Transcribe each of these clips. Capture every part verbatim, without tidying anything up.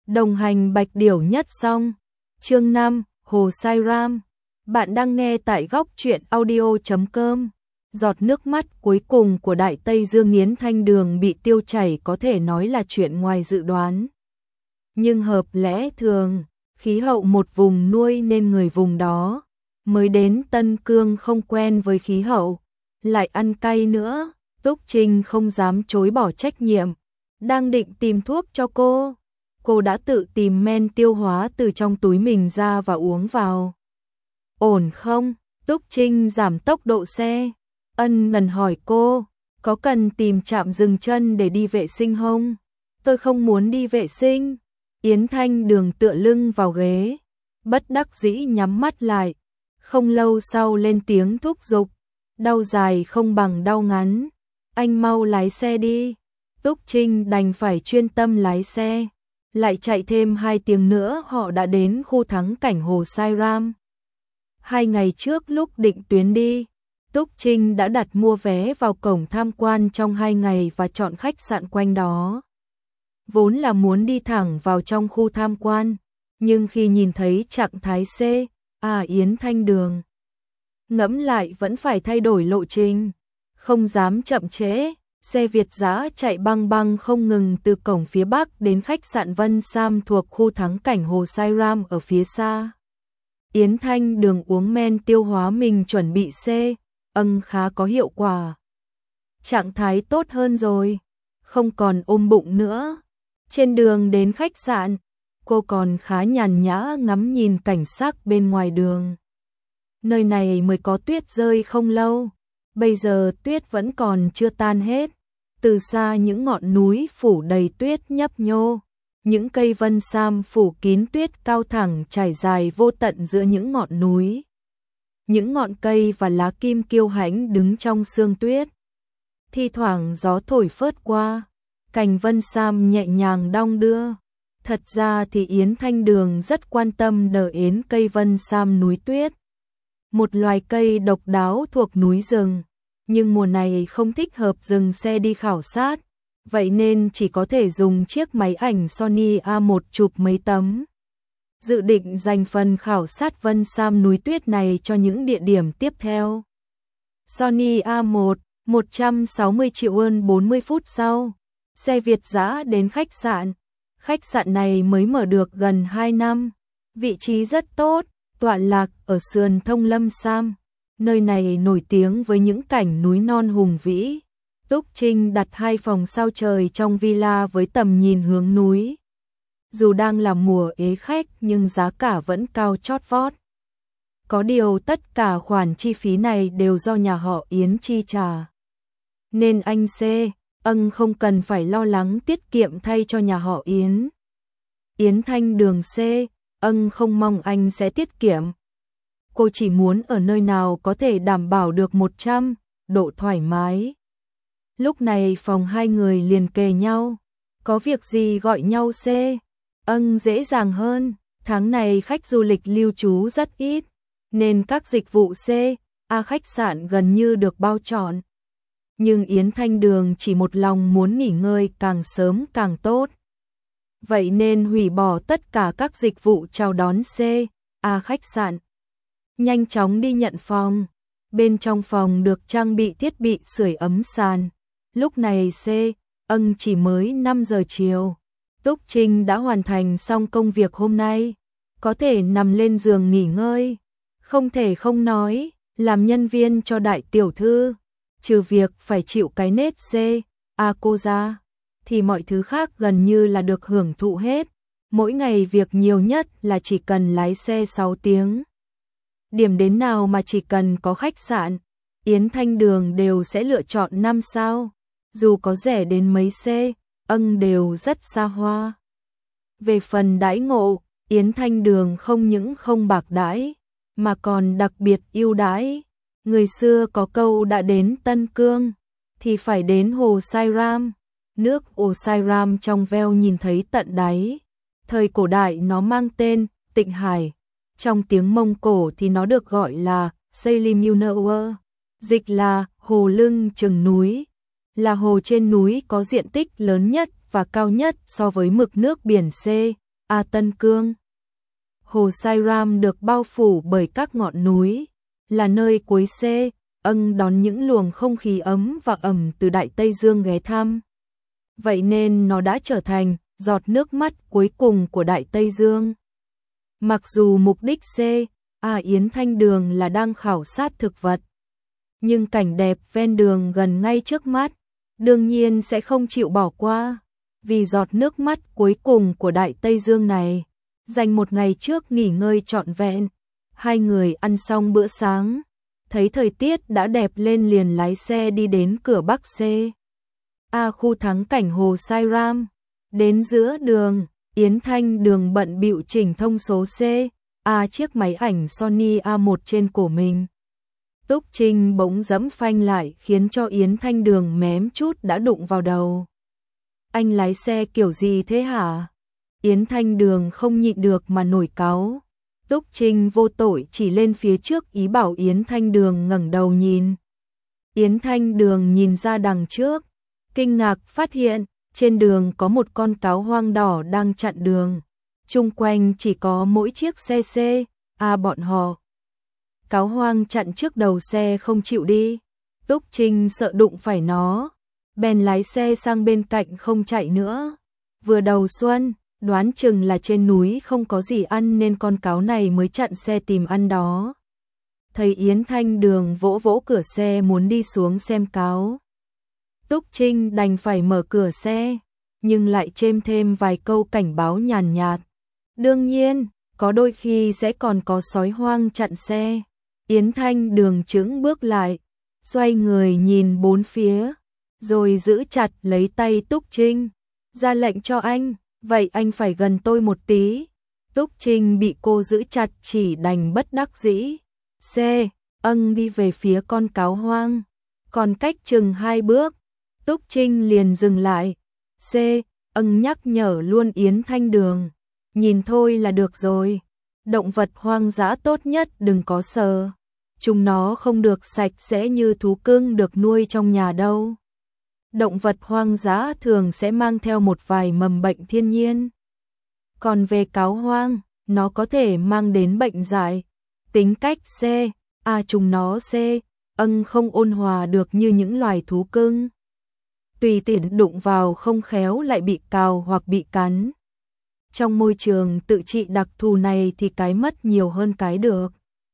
Đồng hành Bạch Điểu nhất xong. Chương năm, Hồ Sai Ram. Bạn đang nghe tại góc truyện audio chấm com. Giọt nước mắt cuối cùng của Đại Tây Dương Yến Thanh Đường bị tiêu chảy có thể nói là chuyện ngoài dự đoán. Nhưng hợp lẽ thường, khí hậu một vùng nuôi nên người vùng đó, mới đến Tân Cương không quen với khí hậu, lại ăn cay nữa, Túc Trinh không dám chối bỏ trách nhiệm, đang định tìm thuốc cho cô. Cô đã tự tìm men tiêu hóa từ trong túi mình ra và uống vào. Ổn không? Túc Trinh giảm tốc độ xe. Ân lần hỏi cô, có cần tìm trạm dừng chân để đi vệ sinh không? Tôi không muốn đi vệ sinh. Yến Thanh Đường tựa lưng vào ghế, bất đắc dĩ nhắm mắt lại. Không lâu sau lên tiếng thúc giục, đau dài không bằng đau ngắn. Anh mau lái xe đi. Túc Trinh đành phải chuyên tâm lái xe. Lại chạy thêm hai tiếng nữa họ đã đến khu thắng cảnh Hồ Sai Ram. Hai ngày trước lúc định tuyến đi, Túc Trinh đã đặt mua vé vào cổng tham quan trong hai ngày và chọn khách sạn quanh đó. Vốn là muốn đi thẳng vào trong khu tham quan, nhưng khi nhìn thấy trạng thái C, à Yến Thanh Đường, ngẫm lại vẫn phải thay đổi lộ trình, không dám chậm trễ. Xe Việt dã chạy băng băng không ngừng từ cổng phía Bắc đến khách sạn Vân Sam thuộc khu thắng cảnh Hồ Sai Ram ở phía xa. Yến Thanh Đường uống men tiêu hóa mình chuẩn bị C, ân khá có hiệu quả. Trạng thái tốt hơn rồi, không còn ôm bụng nữa. Trên đường đến khách sạn, cô còn khá nhàn nhã ngắm nhìn cảnh sắc bên ngoài đường. Nơi này mới có tuyết rơi không lâu, bây giờ tuyết vẫn còn chưa tan hết. Từ xa những ngọn núi phủ đầy tuyết nhấp nhô, những cây vân sam phủ kín tuyết cao thẳng trải dài vô tận giữa những ngọn núi. Những ngọn cây và lá kim kiêu hãnh đứng trong sương tuyết. Thi thoảng gió thổi phớt qua, cành vân sam nhẹ nhàng đong đưa. Thật ra thì Yến Thanh Đường rất quan tâm đến cây vân sam núi tuyết. Một loài cây độc đáo thuộc núi rừng. Nhưng mùa này không thích hợp dừng xe đi khảo sát, vậy nên chỉ có thể dùng chiếc máy ảnh Sony A một chụp mấy tấm. Dự định dành phần khảo sát Vân Sam núi tuyết này cho những địa điểm tiếp theo. Sony A một, một trăm sáu mươi triệu won bốn mươi phút sau, xe Việt dã đến khách sạn. Khách sạn này mới mở được gần hai năm, vị trí rất tốt, tọa lạc ở sườn thông Lâm Sam. Nơi này nổi tiếng với những cảnh núi non hùng vĩ. Túc Trinh đặt hai phòng sao trời trong villa với tầm nhìn hướng núi. Dù đang là mùa ế khách nhưng giá cả vẫn cao chót vót. Có điều tất cả khoản chi phí này đều do nhà họ Yến chi trả. Nên anh C, ân không cần phải lo lắng tiết kiệm thay cho nhà họ Yến. Yến Thanh Đường C, ân không mong anh sẽ tiết kiệm. Cô chỉ muốn ở nơi nào có thể đảm bảo được một trăm độ thoải mái. Lúc này phòng hai người liền kề nhau. Có việc gì gọi nhau C, ân dễ dàng hơn. Tháng này khách du lịch lưu trú rất ít, nên các dịch vụ C, A khách sạn gần như được bao trọn. Nhưng Yến Thanh Đường chỉ một lòng muốn nghỉ ngơi càng sớm càng tốt. Vậy nên hủy bỏ tất cả các dịch vụ chào đón C, A khách sạn. Nhanh chóng đi nhận phòng. Bên trong phòng được trang bị thiết bị sưởi ấm sàn. Lúc này C, ân chỉ mới năm giờ chiều. Túc Trinh đã hoàn thành xong công việc hôm nay. Có thể nằm lên giường nghỉ ngơi. Không thể không nói, làm nhân viên cho đại tiểu thư, trừ việc phải chịu cái nết C, A cô ra, thì mọi thứ khác gần như là được hưởng thụ hết. Mỗi ngày việc nhiều nhất là chỉ cần lái xe sáu tiếng. Điểm đến nào mà chỉ cần có khách sạn, Yến Thanh Đường đều sẽ lựa chọn năm sao, dù có rẻ đến mấy C, ân đều rất xa hoa. Về phần đãi ngộ, Yến Thanh Đường không những không bạc đãi, mà còn đặc biệt ưu đãi. Người xưa có câu đã đến Tân Cương, thì phải đến Hồ Sai Ram. Nước Hồ Sai Ram trong veo nhìn thấy tận đáy. Thời cổ đại nó mang tên Tịnh Hải. Trong tiếng Mông Cổ thì nó được gọi là Selimuner, dịch là hồ lưng chừng núi, là hồ trên núi có diện tích lớn nhất và cao nhất so với mực nước biển C, A Tân Cương. Hồ Sai Ram được bao phủ bởi các ngọn núi, là nơi cuối C, ân đón những luồng không khí ấm và ẩm từ Đại Tây Dương ghé thăm. Vậy nên nó đã trở thành giọt nước mắt cuối cùng của Đại Tây Dương. Mặc dù mục đích C, A Yến Thanh Đường là đang khảo sát thực vật, nhưng cảnh đẹp ven đường gần ngay trước mắt, đương nhiên sẽ không chịu bỏ qua. Vì giọt nước mắt cuối cùng của Đại Tây Dương này, dành một ngày trước nghỉ ngơi trọn vẹn, hai người ăn xong bữa sáng, thấy thời tiết đã đẹp lên liền lái xe đi đến cửa Bắc C, A khu thắng cảnh Hồ Sai Ram. Đến giữa đường, Yến Thanh Đường bận bịu chỉnh thông số C, A chiếc máy ảnh Sony A một trên cổ mình. Túc Trinh bỗng giẫm phanh lại khiến cho Yến Thanh Đường mém chút đã đụng vào đầu. Anh lái xe kiểu gì thế hả? Yến Thanh Đường không nhịn được mà nổi cáu. Túc Trinh vô tội chỉ lên phía trước ý bảo Yến Thanh Đường ngẩng đầu nhìn. Yến Thanh Đường nhìn ra đằng trước, kinh ngạc phát hiện trên đường có một con cáo hoang đỏ đang chặn đường. Chung quanh chỉ có mỗi chiếc xe C, A bọn họ. Cáo hoang chặn trước đầu xe không chịu đi. Túc Trinh sợ đụng phải nó, bèn lái xe sang bên cạnh không chạy nữa. Vừa đầu xuân, đoán chừng là trên núi không có gì ăn nên con cáo này mới chặn xe tìm ăn đó. Thấy Yến Thanh Đường vỗ vỗ cửa xe muốn đi xuống xem cáo, Túc Trinh đành phải mở cửa xe, nhưng lại chêm thêm vài câu cảnh báo nhàn nhạt. Đương nhiên, có đôi khi sẽ còn có sói hoang chặn xe. Yến Thanh Đường chững bước lại, xoay người nhìn bốn phía, rồi giữ chặt lấy tay Túc Trinh, ra lệnh cho anh, vậy anh phải gần tôi một tí. Túc Trinh bị cô giữ chặt chỉ đành bất đắc dĩ. C, âng đi về phía con cáo hoang, còn cách chừng hai bước, Túc Trinh liền dừng lại. C, âng nhắc nhở luôn Yến Thanh Đường, nhìn thôi là được rồi, động vật hoang dã tốt nhất đừng có sờ. Chúng nó không được sạch sẽ như thú cưng được nuôi trong nhà đâu. Động vật hoang dã thường sẽ mang theo một vài mầm bệnh thiên nhiên. Còn về cáo hoang, nó có thể mang đến bệnh dại. Tính cách C, A chúng nó C, âng không ôn hòa được như những loài thú cưng. Tùy tiện đụng vào không khéo lại bị cào hoặc bị cắn. Trong môi trường tự trị đặc thù này thì cái mất nhiều hơn cái được.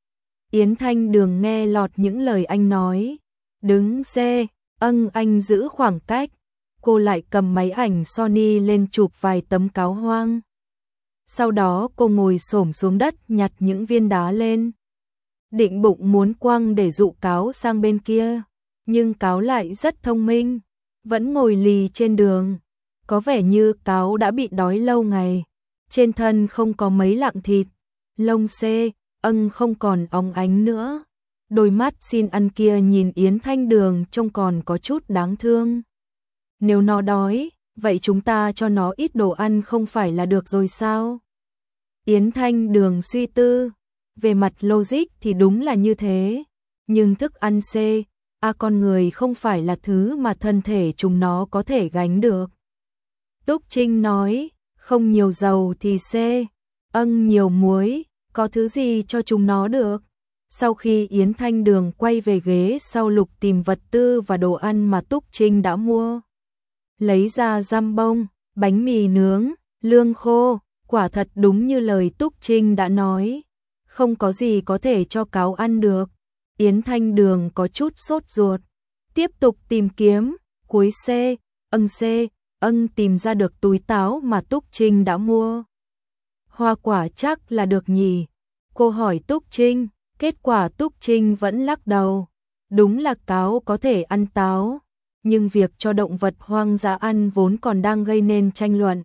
Yến Thanh Đường nghe lọt những lời anh nói. Đứng C, âng anh giữ khoảng cách. Cô lại cầm máy ảnh Sony lên chụp vài tấm cáo hoang. Sau đó cô ngồi xổm xuống đất nhặt những viên đá lên. Định bụng muốn quăng để dụ cáo sang bên kia. Nhưng cáo lại rất thông minh, vẫn ngồi lì trên đường. Có vẻ như cáo đã bị đói lâu ngày. Trên thân không có mấy lạng thịt. Lông C, âng không còn óng ánh nữa. Đôi mắt xin ăn kia nhìn Yến Thanh Đường trông còn có chút đáng thương. Nếu nó đói, vậy chúng ta cho nó ít đồ ăn không phải là được rồi sao? Yến Thanh Đường suy tư. Về mặt logic thì đúng là như thế. Nhưng thức ăn C, A con người không phải là thứ mà thân thể chúng nó có thể gánh được. Túc Trinh nói, không nhiều dầu thì C, âng nhiều muối, có thứ gì cho chúng nó được. Sau khi Yến Thanh Đường quay về ghế sau lục tìm vật tư và đồ ăn mà Túc Trinh đã mua. Lấy ra giam bông, bánh mì nướng, lương khô, quả thật đúng như lời Túc Trinh đã nói. Không có gì có thể cho cáo ăn được. Yến Thanh Đường có chút sốt ruột. Tiếp tục tìm kiếm, cuối C, âng C, âng tìm ra được túi táo mà Túc Trinh đã mua. Hoa quả chắc là được nhỉ? Cô hỏi Túc Trinh, kết quả Túc Trinh vẫn lắc đầu. Đúng là cáo có thể ăn táo, nhưng việc cho động vật hoang dã ăn vốn còn đang gây nên tranh luận.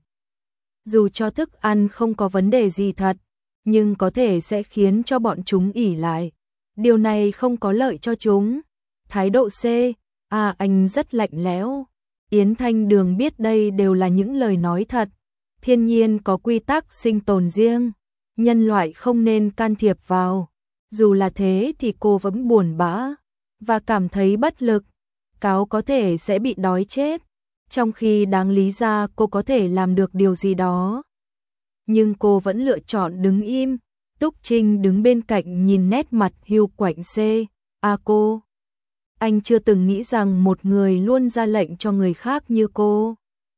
Dù cho thức ăn không có vấn đề gì thật, nhưng có thể sẽ khiến cho bọn chúng ỉ lại. Điều này không có lợi cho chúng. Thái độ C, à anh rất lạnh lẽo. Yến Thanh Đường biết đây đều là những lời nói thật. Thiên nhiên có quy tắc sinh tồn riêng, nhân loại không nên can thiệp vào. Dù là thế thì cô vẫn buồn bã và cảm thấy bất lực. Cáo có thể sẽ bị đói chết, trong khi đáng lý ra cô có thể làm được điều gì đó. nhưng cô vẫn lựa chọn đứng im. Túc Trinh đứng bên cạnh nhìn nét mặt hiu quạnh C. A cô. Anh chưa từng nghĩ rằng một người luôn ra lệnh cho người khác như cô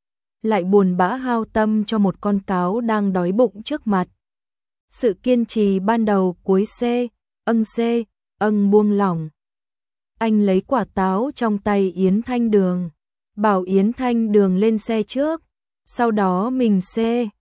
lại buồn bã hao tâm cho một con cáo đang đói bụng trước mặt. Sự kiên trì ban đầu cuối C. Ân C. Ân buông lỏng. Anh lấy quả táo trong tay Yến Thanh Đường, bảo Yến Thanh Đường lên xe trước, sau đó mình C.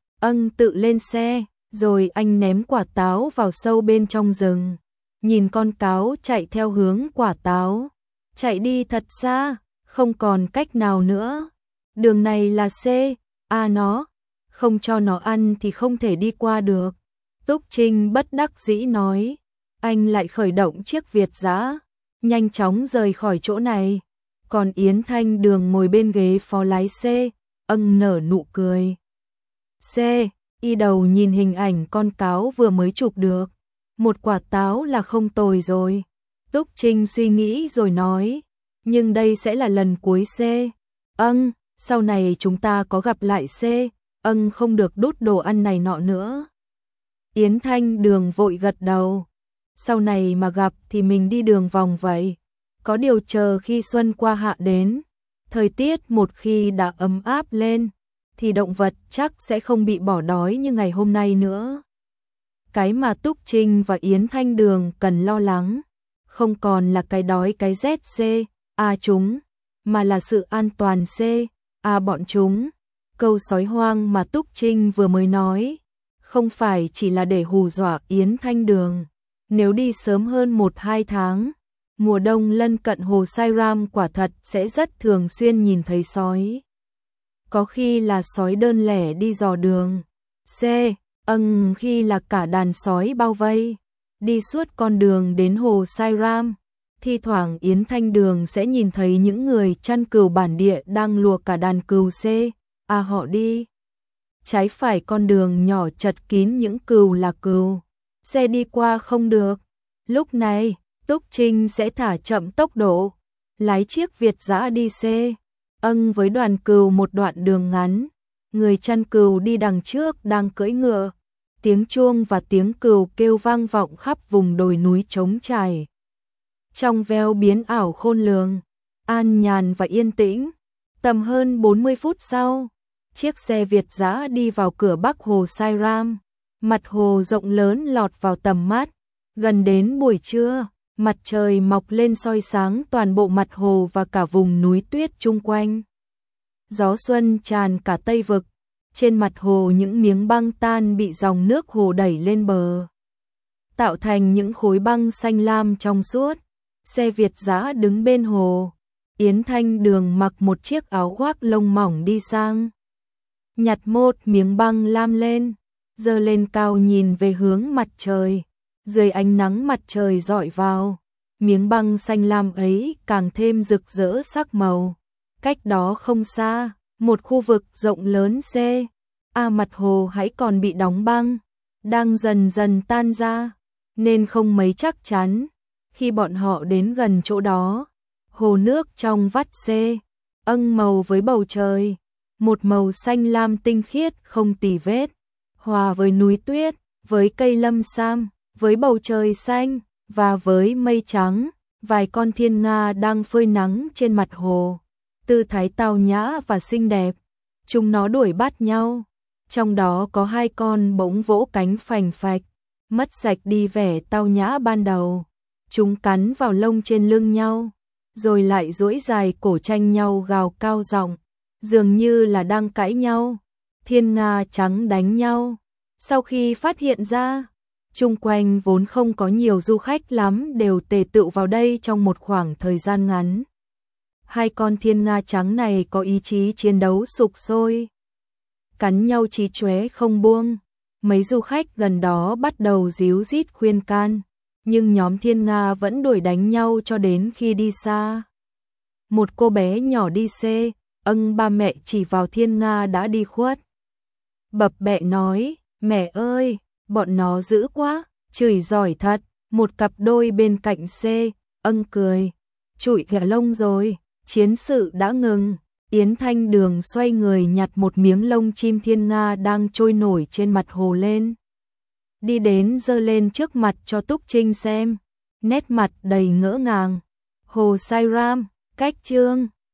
Ân tự lên xe, rồi anh ném quả táo vào sâu bên trong rừng. Nhìn con cáo chạy theo hướng quả táo, chạy đi thật xa, không còn cách nào nữa. Đường này là C. A nó, không cho nó ăn thì không thể đi qua được. Túc Trinh bất đắc dĩ nói, anh lại khởi động chiếc Việt dã, nhanh chóng rời khỏi chỗ này. Còn Yến Thanh Đường ngồi bên ghế phó lái C. Ân nở nụ cười. C. Y đầu nhìn hình ảnh con cáo vừa mới chụp được. Một quả táo là không tồi rồi. Túc Trinh suy nghĩ rồi nói, nhưng đây sẽ là lần cuối C. Ân, sau này chúng ta có gặp lại C. Ân không được đút đồ ăn này nọ nữa. Yến Thanh Đường vội gật đầu. Sau này mà gặp thì mình đi đường vòng vậy. Có điều chờ khi xuân qua hạ đến, thời tiết một khi đã ấm áp lên, thì động vật chắc sẽ không bị bỏ đói như ngày hôm nay nữa. Cái mà Túc Trinh và Yến Thanh Đường cần lo lắng, không còn là cái đói cái rét C. A chúng, mà là sự an toàn C. A bọn chúng. Câu sói hoang mà Túc Trinh vừa mới nói, không phải chỉ là để hù dọa Yến Thanh Đường. Nếu đi sớm hơn một hai tháng, mùa đông lân cận hồ Sai Ram quả thật sẽ rất thường xuyên nhìn thấy sói. Có khi là sói đơn lẻ đi dò đường. C. Ân khi là cả đàn sói bao vây, đi suốt con đường đến hồ Sai Ram. Thi thoảng Yến Thanh Đường sẽ nhìn thấy những người chăn cừu bản địa đang lùa cả đàn cừu C. A họ đi. Trái phải con đường nhỏ chật kín những cừu là cừu. Xe đi qua không được. Lúc này, Túc Trinh sẽ thả chậm tốc độ, lái chiếc Việt dã đi C. Ân với đoàn cừu một đoạn đường ngắn. Người chăn cừu đi đằng trước đang cưỡi ngựa. Tiếng chuông và tiếng cừu kêu vang vọng khắp vùng đồi núi trống trải. Trong veo biến ảo khôn lường, an nhàn và yên tĩnh. Tầm hơn bốn mươi phút sau, chiếc xe Việt dã đi vào cửa bắc hồ Sai Ram. Mặt hồ rộng lớn lọt vào tầm mắt. Gần đến buổi trưa, mặt trời mọc lên soi sáng toàn bộ mặt hồ và cả vùng núi tuyết chung quanh. Gió xuân tràn cả Tây Vực. Trên mặt hồ những miếng băng tan bị dòng nước hồ đẩy lên bờ, tạo thành những khối băng xanh lam trong suốt. Xe Việt dã đứng bên hồ. Yến Thanh Đường mặc một chiếc áo khoác lông mỏng đi sang, nhặt một miếng băng lam lên, giơ lên cao nhìn về hướng mặt trời. Dưới ánh nắng mặt trời rọi vào, miếng băng xanh lam ấy càng thêm rực rỡ sắc màu. Cách đó không xa, một khu vực rộng lớn C. A mặt hồ hãy còn bị đóng băng, đang dần dần tan ra, nên không mấy chắc chắn. Khi bọn họ đến gần chỗ đó, hồ nước trong vắt C. Ân màu với bầu trời, một màu xanh lam tinh khiết không tì vết, hòa với núi tuyết, với cây lâm sam, với bầu trời xanh, và với mây trắng. Vài con thiên nga đang phơi nắng trên mặt hồ, tư thái tao nhã và xinh đẹp. Chúng nó đuổi bắt nhau, trong đó có hai con bỗng vỗ cánh phành phạch, mất sạch đi vẻ tao nhã ban đầu. Chúng cắn vào lông trên lưng nhau, rồi lại duỗi dài cổ tranh nhau gào cao giọng, dường như là đang cãi nhau. Thiên nga trắng đánh nhau. Sau khi phát hiện ra, chung quanh vốn không có nhiều du khách lắm đều tề tựu vào đây trong một khoảng thời gian ngắn. Hai con thiên nga trắng này có ý chí chiến đấu sục sôi, cắn nhau chí chóe không buông. Mấy du khách gần đó bắt đầu díu dít khuyên can, nhưng nhóm thiên nga vẫn đuổi đánh nhau cho đến khi đi xa. Một cô bé nhỏ đi C. Ân ba mẹ chỉ vào thiên nga đã đi khuất, bập bẹ nói, mẹ ơi, bọn nó dữ quá, chửi giỏi thật. Một cặp đôi bên cạnh C. Ân cười, trụi ghẻ lông rồi, chiến sự đã ngừng. Yến Thanh Đường xoay người nhặt một miếng lông chim thiên nga đang trôi nổi trên mặt hồ lên. Đi đến giơ lên trước mặt cho Túc Trinh xem, nét mặt đầy ngỡ ngàng. Hồ Sai Ram, cách chương